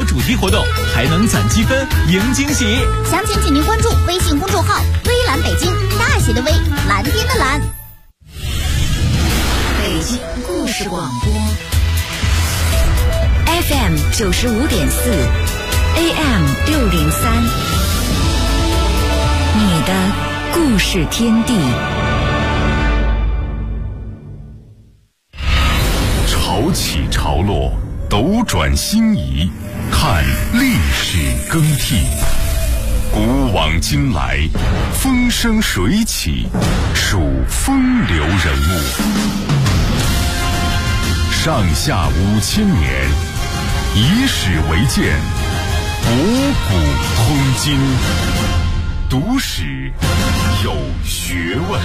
主题活动，还能攒积分赢惊喜。 详情请您关注微信公众号“微蓝北京”，大写的微，蓝天的蓝。 北京故事广播 FM 95.4 AM 603，你的故事天地。 潮起潮落，斗转星移，看历史更替。古往今来，风生水起，数风流人物。上下5000年，以史为鉴，博古通今。读史有学问。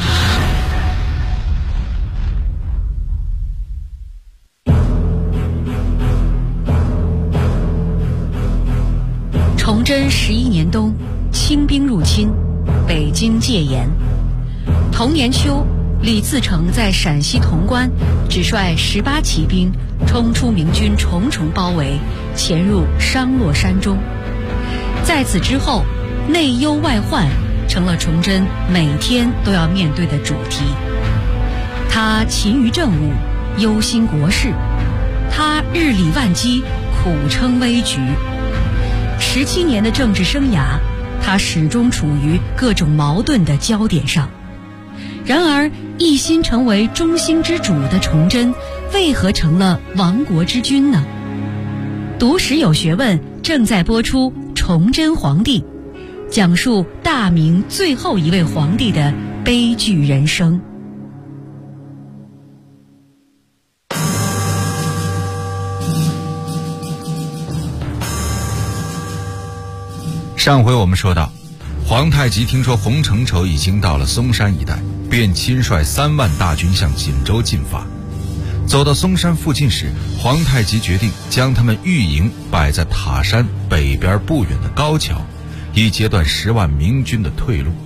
崇祯11年冬，清兵入侵，北京戒严。同年秋，李自成在陕西潼关只率18骑兵冲出明军重重包围，潜入商洛山中。在此之后，内忧外患成了崇祯每天都要面对的主题。他勤于政务，忧心国事；他日理万机，苦撑危局。17年的政治生涯，他始终处于各种矛盾的焦点上。然而，一心成为中兴之主的崇祯，为何成了亡国之君呢？读史有学问正在播出《崇祯皇帝》，讲述大明最后一位皇帝的悲剧人生。 上回我们说到，皇太极听说洪承畴已经到了嵩山一带，便亲率3万大军向锦州进发。走到嵩山附近时，皇太极决定将他们御营摆在塔山北边不远的高桥，以截断10万明军的退路。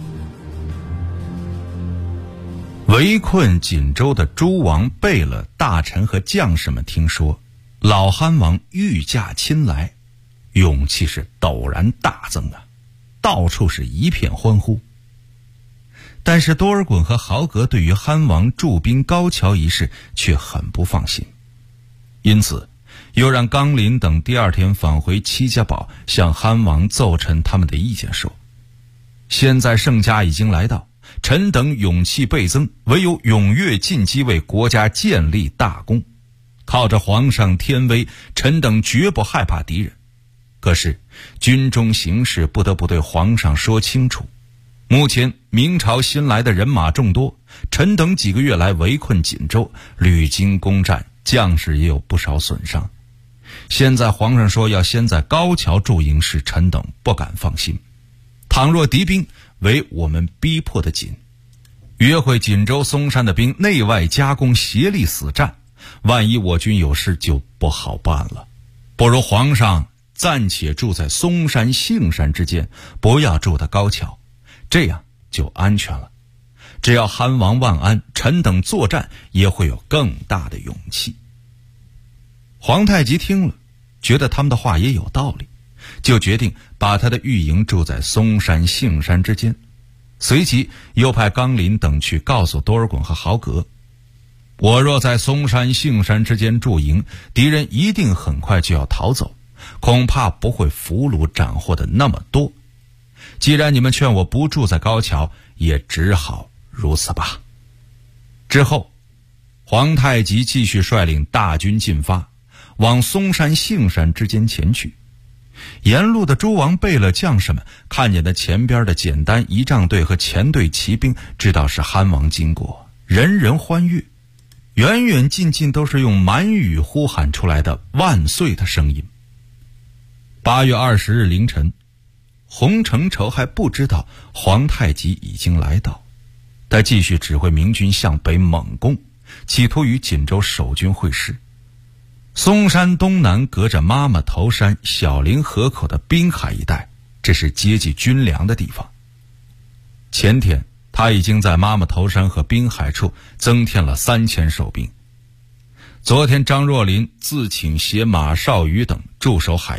围困锦州的诸王贝勒、大臣和将士们听说老憨王御驾亲来，勇气是陡然大增啊，到处是一片欢呼。但是多尔衮和豪格对于憨王驻兵高桥一事却很不放心，因此又让纲林等第2天返回戚家堡，向憨王奏陈他们的意见说：现在圣驾已经来到，臣等勇气倍增，唯有踊跃进击，为国家建立大功。靠着皇上天威，臣等绝不害怕敌人。可是军中形势不得不对皇上说清楚，目前明朝新来的人马众多，臣等几个月来围困锦州，屡经攻战，将士也有不少损伤。现在皇上说要先在高桥驻营，使臣等不敢放心。倘若敌兵为我们逼迫的紧，约会锦州嵩山的兵内外夹攻，协力死战，万一我军有事就不好办了。不如皇上暂且住在嵩山、杏山之间，不要住在高桥，这样就安全了。只要憨王万安，臣等作战也会有更大的勇气。皇太极听了，觉得他们的话也有道理，就决定把他的御营住在嵩山、杏山之间。随即又派纲林等去告诉多尔衮和豪格：我若在嵩山、杏山之间驻营，敌人一定很快就要逃走，恐怕不会俘虏斩获的那么多。既然你们劝我不住在高桥，也只好如此吧。之后，皇太极继续率领大军进发，往嵩山、杏山之间前去。沿路的诸王贝勒将士们看见那前边的简单仪仗队和前队骑兵，知道是憨王经过，人人欢悦，远远近近都是用满语呼喊出来的万岁的声音。8月20日凌晨，洪承畴还不知道皇太极已经来到，他继续指挥明军向北猛攻，企图与锦州守军会师。嵩山东南隔着妈妈头山、小凌河口的滨海一带，这是接济军粮的地方。前天他已经在妈妈头山和滨海处增添了3000守兵。昨天张若麟自请携马绍宇等驻守海边，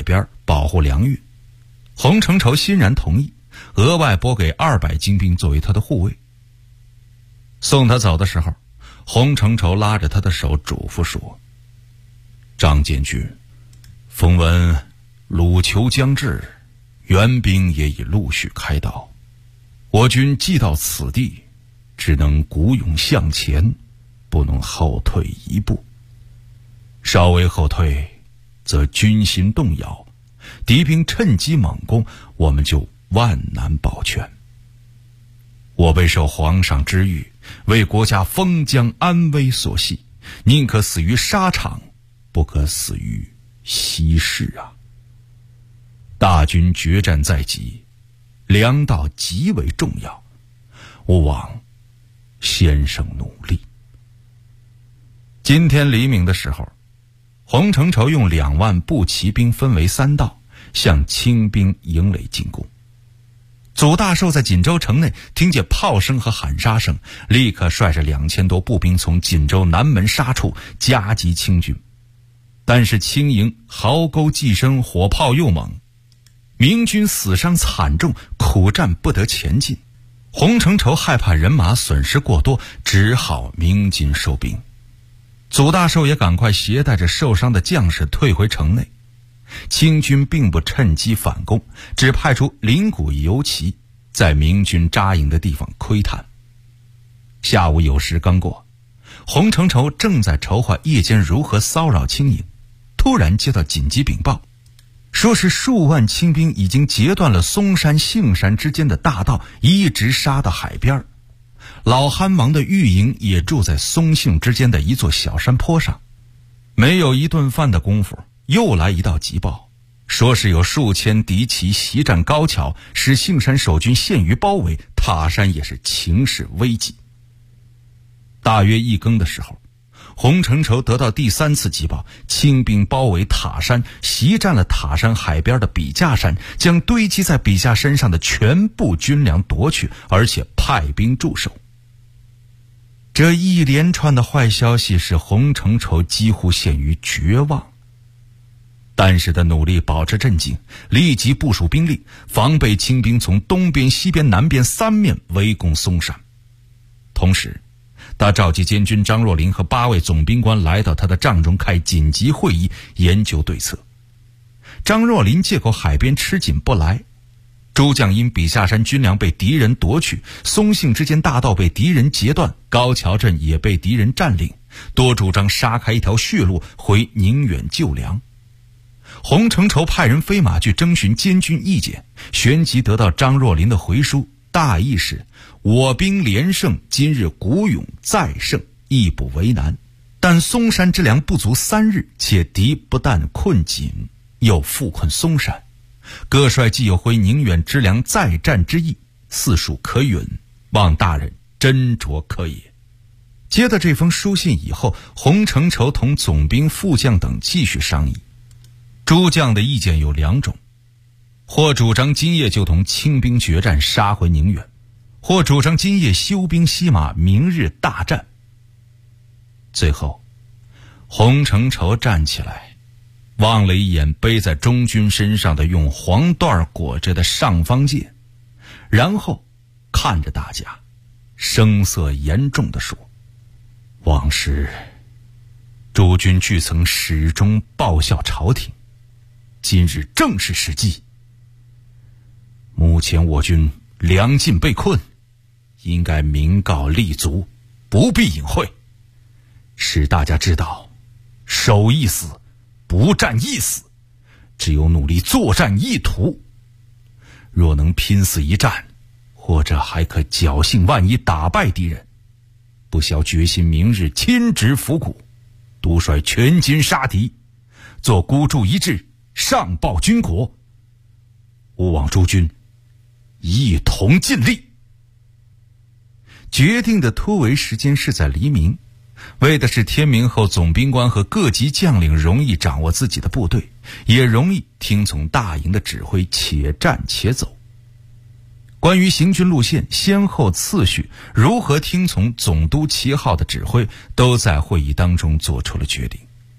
保护粮运，洪承畴欣然同意，额外拨给200精兵作为他的护卫。送他走的时候，洪承畴拉着他的手嘱咐说：张监军，风闻鲁求将至，援兵也已陆续开到，我军既到此地，只能鼓勇向前，不能后退一步。稍微后退，则军心动摇，敌兵趁机猛攻，我们就万难保全。我备受皇上之谕，为国家封疆安危所系，宁可死于沙场，不可死于西市啊！大军决战在即，粮道极为重要，勿忘先生努力。今天黎明的时候，洪承畴用2万步骑兵分为3道，向清兵营垒进攻。祖大寿在锦州城内听见炮声和喊杀声，立刻率着2000多步兵从锦州南门杀出，夹击清军。但是清营壕沟既深，火炮又猛，明军死伤惨重，苦战不得前进。洪承畴害怕人马损失过多，只好鸣金收兵。祖大寿也赶快携带着受伤的将士退回城内。清军并不趁机反攻，只派出灵谷游骑在明军扎营的地方窥探。下午酉时刚过，洪承畴正在筹划夜间如何骚扰清营，突然接到紧急禀报，说是数万清兵已经截断了嵩山杏山之间的大道，一直杀到海边。老憨王的御营也住在松杏之间的一座小山坡上。没有一顿饭的功夫，又来一道急报，说是有数千敌骑袭占高桥，使杏山守军陷于包围，塔山也是情势危急。大约1更的时候，洪承畴得到第3次急报，清兵包围塔山，袭占了塔山海边的笔架山，将堆积在笔架山上的全部军粮夺去，而且派兵驻守。这一连串的坏消息使洪承畴几乎陷于绝望，但是他努力保持镇静，立即部署兵力，防备清兵从东边、西边、南边3面围攻嵩山。同时他召集监军张若麟和8位总兵官来到他的帐中开紧急会议，研究对策。张若麟借口海边吃紧不来，诸将因笔架山军粮被敌人夺去，松杏之间大道被敌人截断，高桥镇也被敌人占领，多主张杀开一条血路回宁远救粮。洪承畴派人飞马去征询监军意见，旋即得到张若麟的回书，大意是我兵连胜，今日鼓勇再胜，亦不为难，但嵩山之粮不足3日，且敌不但困紧，又复困嵩山，各帅既有回宁远之粮再战之意，似属可允，望大人斟酌可也。接到这封书信以后，洪承畴同总兵、副将等继续商议。诸将的意见有2种，或主张今夜就同清兵决战，杀回宁远，或主张今夜休兵息马，明日大战。最后洪承畴站起来，望了一眼背在中军身上的用黄缎裹着的尚方剑，然后看着大家，声色严重地说：往时诸军俱曾始终报效朝廷，今日正是时机。目前我军粮尽被困，应该明告立足，不必隐晦，使大家知道守一死，不战一死，只有努力作战一途。若能拼死一战，或者还可侥幸万一打败敌人，不消决心明日亲执府谷，督率全军杀敌，做孤注一掷，上报军国。勿忘诸军一同尽力。决定的突围时间是在黎明，为的是天明后总兵官和各级将领容易掌握自己的部队，也容易听从大营的指挥，且战且走。关于行军路线、先后次序、如何听从总督旗号的指挥，都在会议当中做出了决定。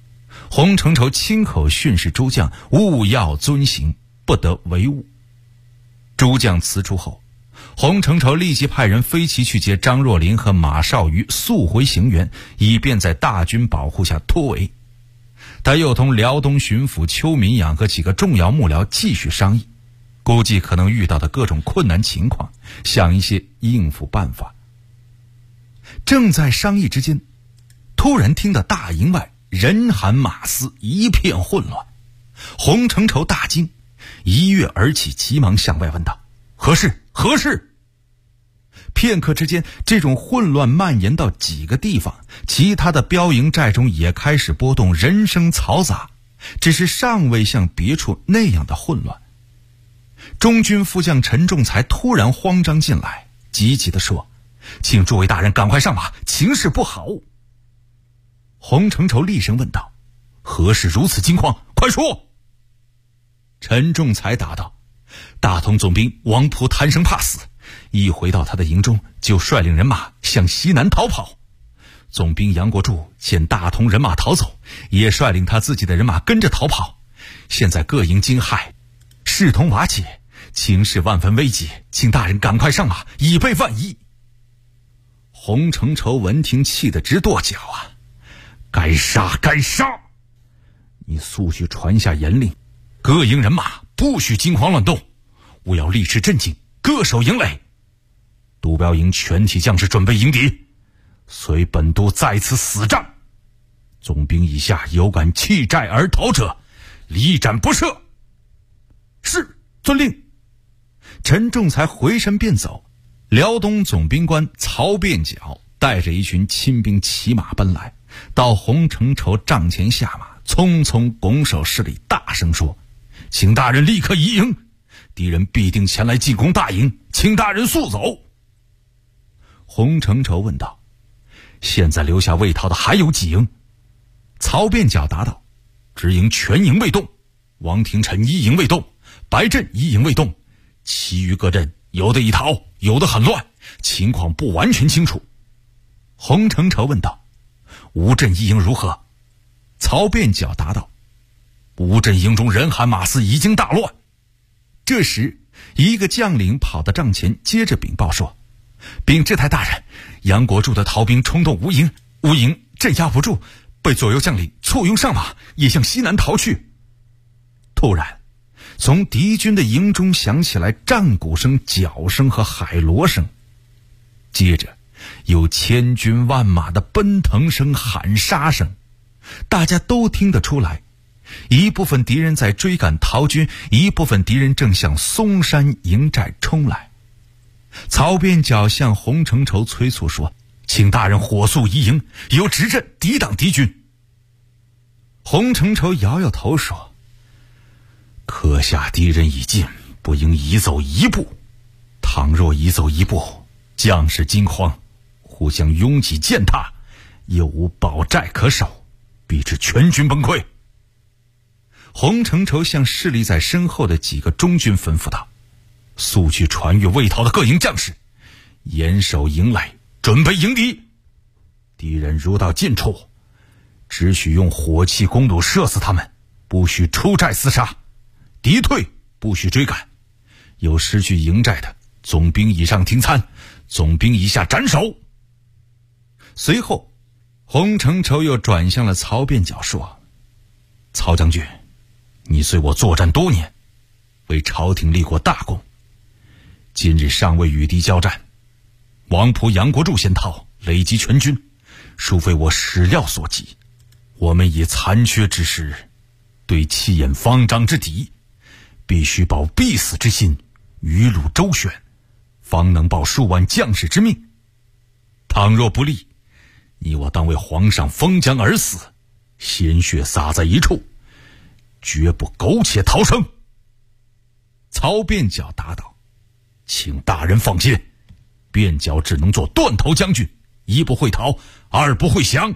洪承畴亲口训示诸将务要遵行，不得违误。诸将辞出后，洪承畴立即派人飞骑去接张若琳和马绍瑜速回行辕，以便在大军保护下突围。他又同辽东巡抚邱民养和几个重要幕僚继续商议，估计可能遇到的各种困难情况，想一些应付办法。正在商议之间，突然听到大营外人喊马嘶，一片混乱。洪承畴大惊，一跃而起，急忙向外问道：何事？何事？片刻之间，这种混乱蔓延到几个地方，其他的标营寨中也开始波动，人声嘈杂，只是尚未像别处那样的混乱。中军副将陈仲才突然慌张进来，急急地说：请诸位大人赶快上马，情势不好。洪承畴厉声问道：何事如此惊慌？快说！陈仲才答道：大同总兵王仆贪生怕死，一回到他的营中，就率领人马向西南逃跑。总兵杨国柱见大同人马逃走，也率领他自己的人马跟着逃跑。现在各营惊骇，势同瓦解，情势万分危急，请大人赶快上马，以备万一。洪承畴闻听，气得直跺脚啊！该杀，该杀！你速去传下严令，各营人马不许惊慌乱动，务要立持镇静，各守营垒。督标营全体将士准备迎敌，随本督在此死战。总兵以下有敢弃寨而逃者，立斩不赦。是，遵令。陈仲才回身便走。辽东总兵官曹变角带着一群亲兵骑马奔来，到洪承畴帐前下马，匆匆拱手施礼，大声说：请大人立刻移营，敌人必定前来进攻大营，请大人速走。洪承畴问道：现在留下未逃的还有几营？曹变角答道：直营全营未动，王廷臣一营未动，白镇一营未动，其余各镇有的已逃，有的很乱，情况不完全清楚。洪承畴问道：吴镇一营如何？曹变角答道：吴镇营中人喊马嘶，已经大乱。这时一个将领跑到帐前，接着禀报说：禀知台大人，杨国柱的逃兵冲动吴营，吴营镇压不住，被左右将领簇拥上马，也向西南逃去。突然从敌军的营中响起来战鼓声、脚声和海螺声，接着有千军万马的奔腾声、喊杀声。大家都听得出来，一部分敌人在追赶逃军，一部分敌人正向嵩山营寨冲来。曹变角向洪承畴催促说：请大人火速移营，由直镇抵挡敌军。洪承畴摇摇头说：刻下敌人已尽，不应移走一步。倘若移走一步，将士惊慌，互相拥挤践踏，又无堡寨可守，必致全军崩溃。洪承畴向侍立在身后的几个中军吩咐道：速去传阅未逃的各营将士，严守营垒，准备迎敌。敌人如到近处，只许用火器弓弩射死他们，不许出寨厮杀。敌退不许追赶，有失去营寨的，总兵以上听参，总兵以下斩首。随后洪承畴又转向了曹变角说：曹将军，你随我作战多年，为朝廷立过大功，今日尚未与敌交战，王仆杨国柱先逃，累积全军，殊非我始料所及。我们以残缺之师对气焰方张之敌，必须保必死之心，余路周旋，方能保数万将士之命。倘若不利，你我当为皇上封疆而死，鲜血洒在一处，绝不苟且逃生。曹变角答道：请大人放心，变角只能做断头将军，一不会逃，二不会降。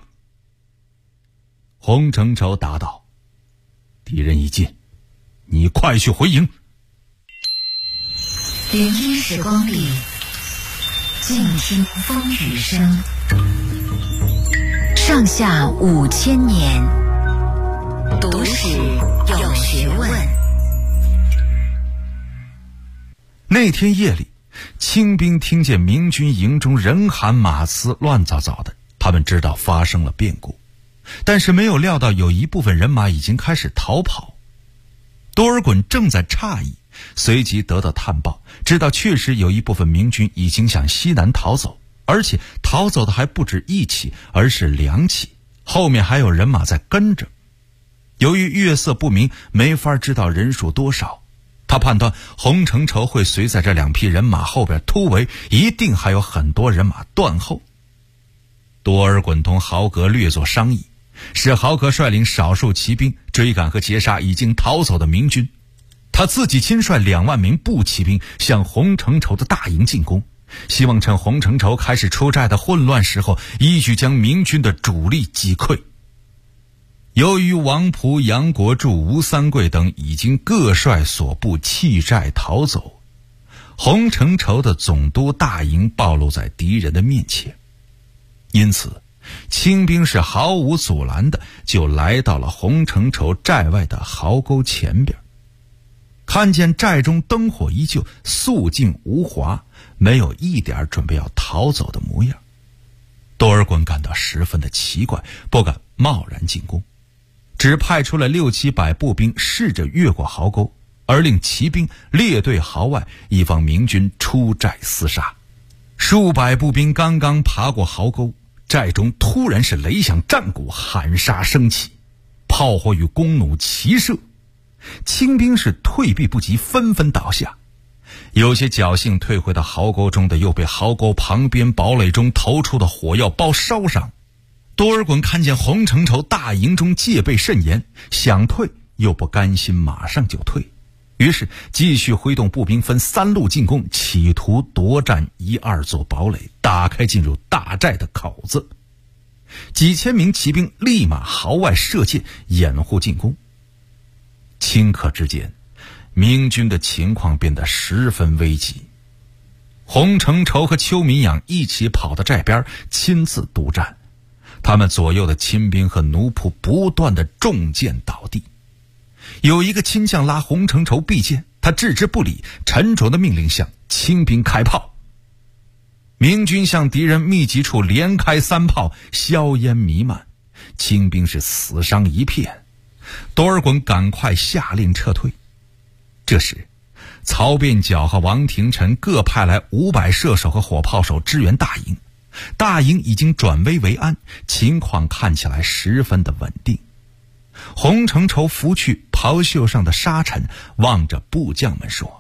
洪承畴答道：敌人已尽，你快去回营。 点滴时光里，静听风雨声。上下5000年， 史有学问。 那天夜里，清兵听见明军营中人喊马嘶，乱糟糟的，他们知道发生了变故，但是没有料到有一部分人马已经开始逃跑。多尔衮正在诧异，随即得到探报，知道确实有一部分明军已经向西南逃走，而且逃走的还不止一起，而是两起，后面还有人马在跟着。由于月色不明，没法知道人数多少，他判断洪承畴会随在这两批人马后边突围，一定还有很多人马断后。多尔衮同豪格略作商议，使豪格率领少数骑兵追赶和截杀已经逃走的明军，他自己亲率2万名步骑兵向洪承畴的大营进攻，希望趁洪承畴开始出寨的混乱时候，一举将明军的主力击溃。由于王仆、杨国柱、吴三桂等已经各率所部弃寨逃走，洪承畴的总督大营暴露在敌人的面前，因此清兵是毫无阻拦的就来到了洪承畴寨外的壕沟前边，看见寨中灯火依旧，肃静无华，没有一点准备要逃走的模样。多尔衮感到十分的奇怪，不敢贸然进攻，只派出了600-700步兵试着越过壕沟，而令骑兵列队壕外，以防明军出寨厮杀。数百步兵刚刚爬过壕沟，寨中突然是雷响战鼓，喊杀声起，炮火与弓弩齐射，清兵是退避不及，纷纷倒下。有些侥幸退回到壕沟中的，又被壕沟旁边堡垒中投出的火药包烧伤。多尔衮看见洪承畴大营中戒备甚严，想退又不甘心马上就退，于是继续挥动步兵分3路进攻，企图夺占1-2座堡垒，打开进入大寨的口子。几千名骑兵立马壕外射箭，掩护进攻。顷刻之间，明军的情况变得十分危急。洪承畴和邱民养一起跑到寨边，亲自督战，他们左右的亲兵和奴仆不断的中箭倒地。有一个亲将拉洪承畴避箭，他置之不理，沉着的命令向清兵开炮。明军向敌人密集处连开3炮，硝烟弥漫，清兵是死伤一片。多尔衮赶快下令撤退。这时曹变角和王廷臣各派来500射手和火炮手支援大营，大营已经转危为安，情况看起来十分的稳定。洪承畴拂去袍袖上的沙尘，望着部将们说：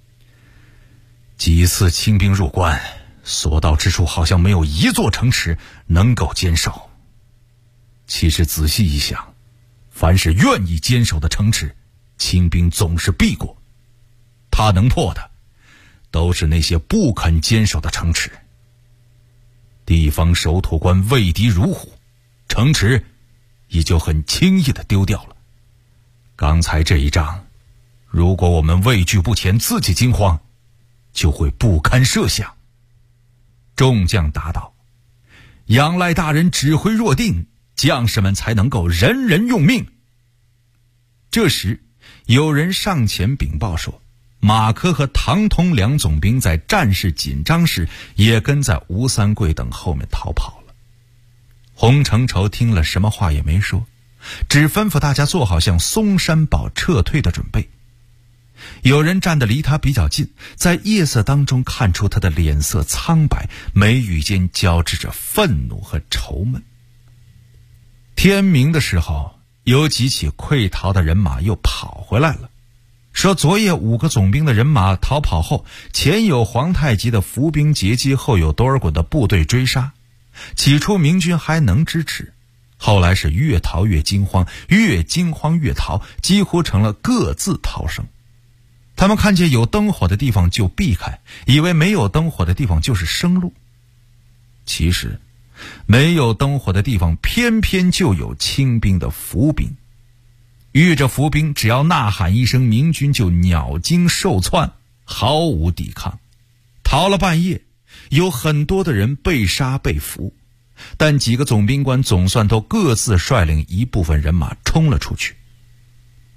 几次清兵入关，所到之处好像没有一座城池能够坚守。其实仔细一想，凡是愿意坚守的城池，清兵总是避过，他能破的都是那些不肯坚守的城池。地方守土官畏敌如虎，城池也就很轻易的丢掉了。刚才这一仗，如果我们畏惧不前，自己惊慌，就会不堪设想。众将答道：仰赖大人指挥若定，将士们才能够人人用命。这时有人上前禀报说，马科和唐通2总兵在战事紧张时也跟在吴三桂等后面逃跑了。洪承畴听了什么话也没说，只吩咐大家做好向松山堡撤退的准备。有人站得离他比较近，在夜色当中看出他的脸色苍白，眉宇间交织着愤怒和愁闷。天明的时候，有几起溃逃的人马又跑回来了，说昨夜5个总兵的人马逃跑后，前有皇太极的伏兵截击，后有多尔衮的部队追杀。起初明军还能支持，后来是越逃越惊慌，越惊慌越逃，几乎成了各自逃生。他们看见有灯火的地方就避开，以为没有灯火的地方就是生路。其实没有灯火的地方偏偏就有清兵的伏兵，遇着伏兵只要呐喊一声，明军就鸟惊兽窜，毫无抵抗。逃了半夜，有很多的人被杀被俘，但几个总兵官总算都各自率领一部分人马冲了出去。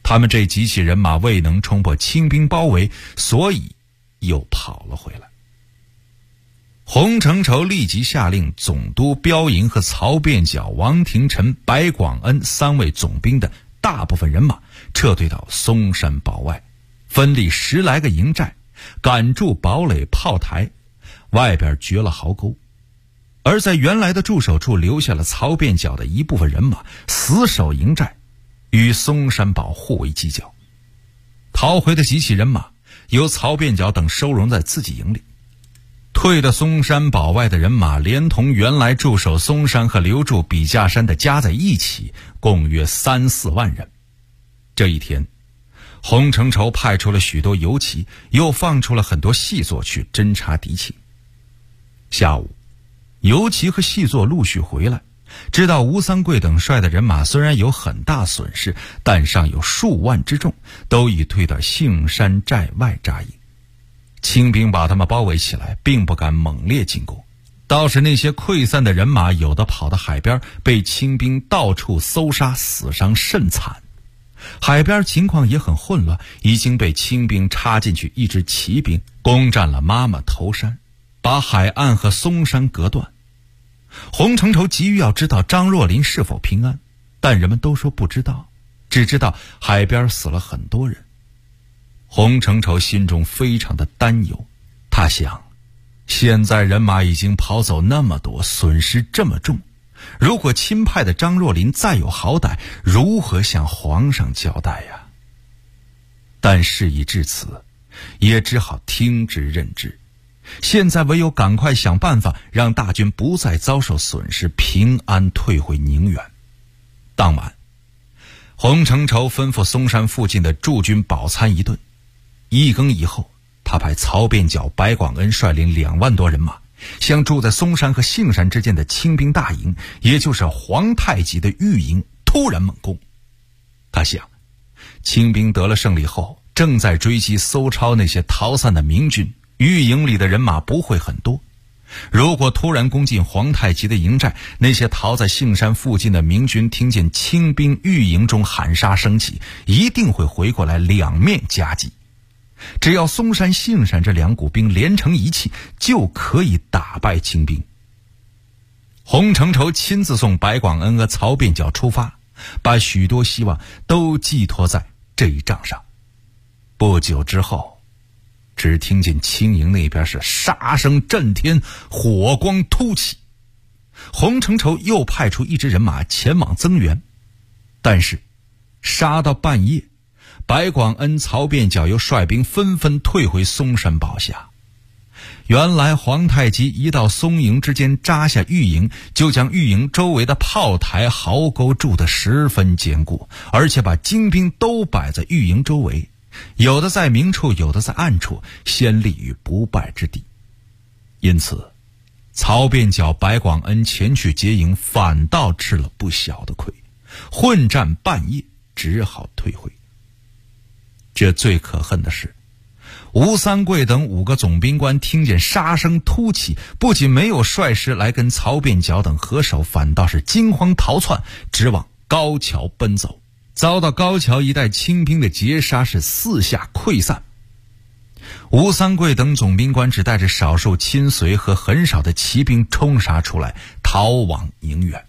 他们这几起人马未能冲破清兵包围，所以又跑了回来。洪承畴立即下令总督标营和曹变角、王廷臣、白广恩3位总兵的大部分人马撤退到松山堡外，分立10来个营寨，赶筑堡垒炮台，外边掘了壕沟。而在原来的驻守处留下了曹变角的一部分人马，死守营寨，与松山堡互为犄角。逃回的几起人马由曹变角等收容在自己营里。退的松山堡外的人马连同原来驻守松山和留驻笔架山的加在一起，共约3、4万人。这一天，洪承畴派出了许多游骑，又放出了很多细作去侦察敌情。下午，游骑和细作陆续回来，知道吴三桂等率的人马虽然有很大损失，但尚有数万之众，都已退到杏山寨外扎营。清兵把他们包围起来，并不敢猛烈进攻，倒是那些溃散的人马，有的跑到海边，被清兵到处搜杀，死伤甚惨。海边情况也很混乱，已经被清兵插进去一支骑兵，攻占了妈妈头山，把海岸和松山隔断。洪承畴急于要知道张若麟是否平安，但人们都说不知道，只知道海边死了很多人。洪承畴心中非常的担忧，他想，现在人马已经跑走那么多，损失这么重，如果亲派的张若麟再有好歹，如何向皇上交代呀？但事已至此，也只好听之任之。现在唯有赶快想办法，让大军不再遭受损失，平安退回宁远。当晚，洪承畴吩咐松山附近的驻军饱餐一顿。1更以后，他派曹变角、白广恩率领2万多人马，向住在松山和杏山之间的清兵大营，也就是皇太极的御营，突然猛攻。他想，清兵得了胜利后，正在追击搜抄那些逃散的明军，御营里的人马不会很多。如果突然攻进皇太极的营寨，那些逃在杏山附近的明军听见清兵御营中喊杀声起，一定会回过来两面夹击。只要松山、杏山这2股兵连成一气，就可以打败清兵。洪承畴亲自送白广恩和曹变角出发，把许多希望都寄托在这一仗上。不久之后，只听见清营那边是杀声震天，火光突起。洪承畴又派出一支人马前往增援，但是杀到半夜，白广恩、曹变角又率兵纷纷退回松山堡下。原来皇太极一到松营之间扎下御营，就将御营周围的炮台、壕沟筑得十分坚固，而且把精兵都摆在御营周围，有的在明处，有的在暗处，先立于不败之地。因此曹变角、白广恩前去劫营，反倒吃了不小的亏，混战半夜，只好退回。这最可恨的是，吴三桂等5个总兵官听见杀声突起，不仅没有率师来跟曹变角等合手，反倒是惊慌逃窜，直往高桥奔走，遭到高桥一带清兵的截杀，是四下溃散。吴三桂等总兵官只带着少数亲随和很少的骑兵冲杀出来，逃往宁远。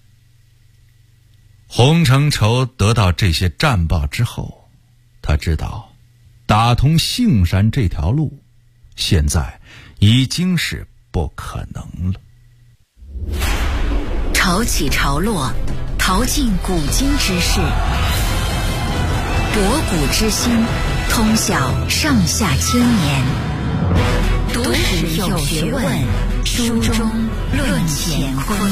洪承畴得到这些战报之后，他知道打通杏山这条路现在已经是不可能了。 潮起潮落，淘尽古今之事，博古之今，通晓上下千年。读史有学问，书中论乾坤。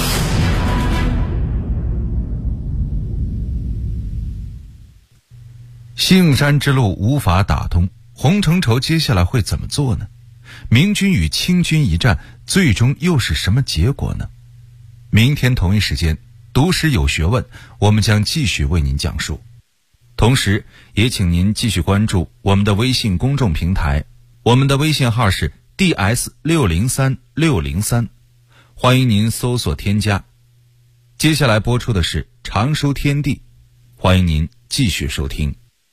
杏山之路无法打通，洪承畴接下来会怎么做呢？明军与清军一战，最终又是什么结果呢？明天同一时间，读史有学问，我们将继续为您讲述。同时也请您继续关注我们的微信公众平台，我们的微信号是 DS603603，欢迎您搜索添加。接下来播出的是常书天地，欢迎您继续收听。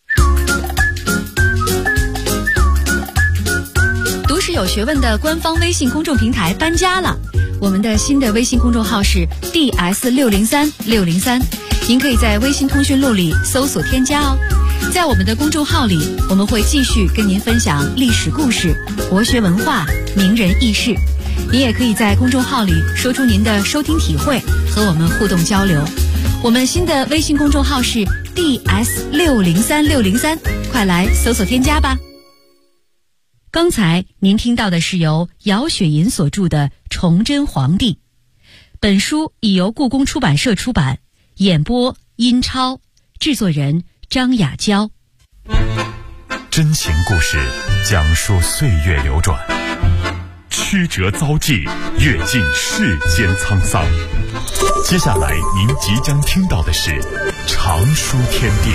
有学问的官方微信公众平台搬家了，我们的新的微信公众号是 DS603603，您可以在微信通讯录里搜索添加哦。在我们的公众号里，我们会继续跟您分享历史故事、国学文化、名人轶事。您也可以在公众号里说出您的收听体会，和我们互动交流。我们新的微信公众号是 DS603603，快来搜索添加吧。刚才您听到的是由姚雪银所著的《崇祯皇帝》，本书已由故宫出版社出版，演播殷超，制作人张雅娇。 真情故事讲述岁月流转，曲折遭际，阅尽世间沧桑。接下来您即将听到的是常书天地。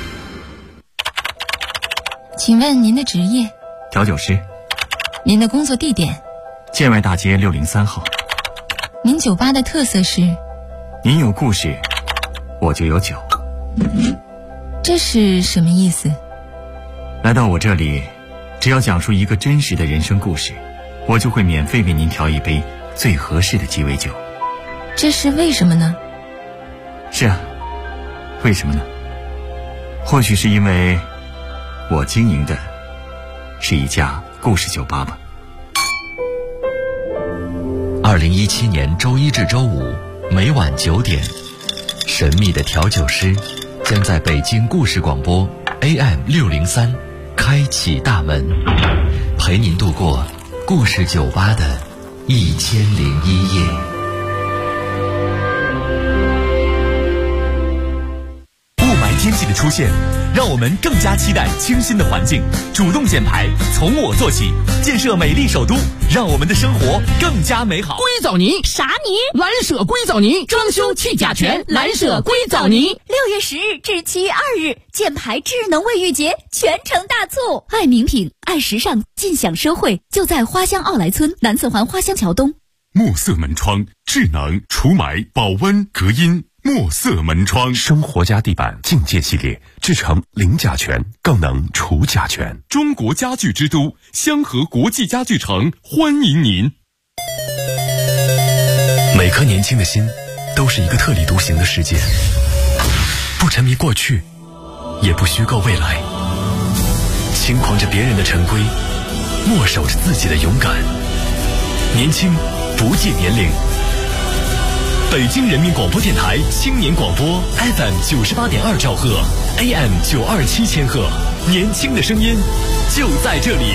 请问您的职业？ 调酒师。 您的工作地点？ 建外大街603号。 您酒吧的特色是？ 您有故事，我就有酒。 这是什么意思？ 来到我这里，只要讲述一个真实的人生故事，我就会免费为您调一杯最合适的鸡尾酒。 这是为什么呢？ 是啊，为什么呢？或许是因为我经营的是一家故事酒吧吧。 2017年周一至周五每晚9点，神秘的调酒师将在北京故事广播 AM603开启大门，陪您度过故事酒吧的1001夜。天气的出现，让我们更加期待清新的环境。主动减排，从我做起，建设美丽首都，让我们的生活更加美好。 硅藻泥啥泥？ 蓝舍硅藻泥，装修去甲醛，蓝舍硅藻泥。 6月10日至7月2日，减排智能卫浴节全城大促，爱名品、爱时尚，尽享奢惠，就在花乡奥莱村南四环花乡桥东。 墨色门窗，智能除霾、保温、隔音。墨色门窗，生活家地板境界系列，制成零甲醛，更能除甲醛。中国家具之都香河国际家具城欢迎您。 每颗年轻的心都是一个特立独行的世界，不沉迷过去，也不虚构未来，轻狂着别人的陈规，默守着自己的勇敢。年轻不计年龄。北京人民广播电台青年广播 FM98.2兆赫 AM927千赫，年轻的声音就在这里。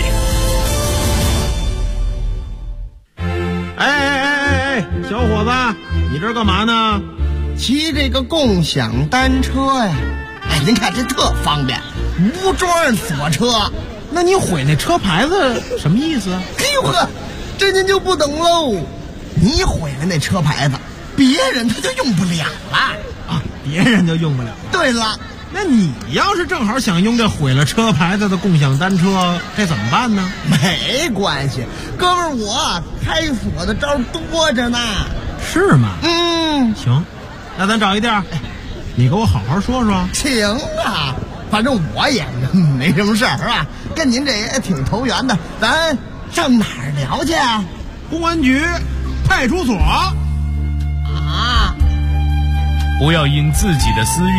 哎，小伙子，你这干嘛呢？ 骑这个共享单车呀。哎，您看这特方便，无桩锁车。 那你毁那车牌子什么意思啊？ 哎呦呵，这您就不懂喽。你毁了那车牌子，别人他就用不了了啊！别人就用不了。 对了， 那你要是正好想用这毁了车牌子的共享单车，该怎么办呢？ 没关系，哥们儿，我开锁的招多着呢。 是吗？ 行， 那咱找一地儿，你给我好好说说。 行啊，反正我也没什么事儿，是吧？跟您这也挺投缘的，咱上哪儿聊去啊？ 公安局、派出所。 不要因自己的私欲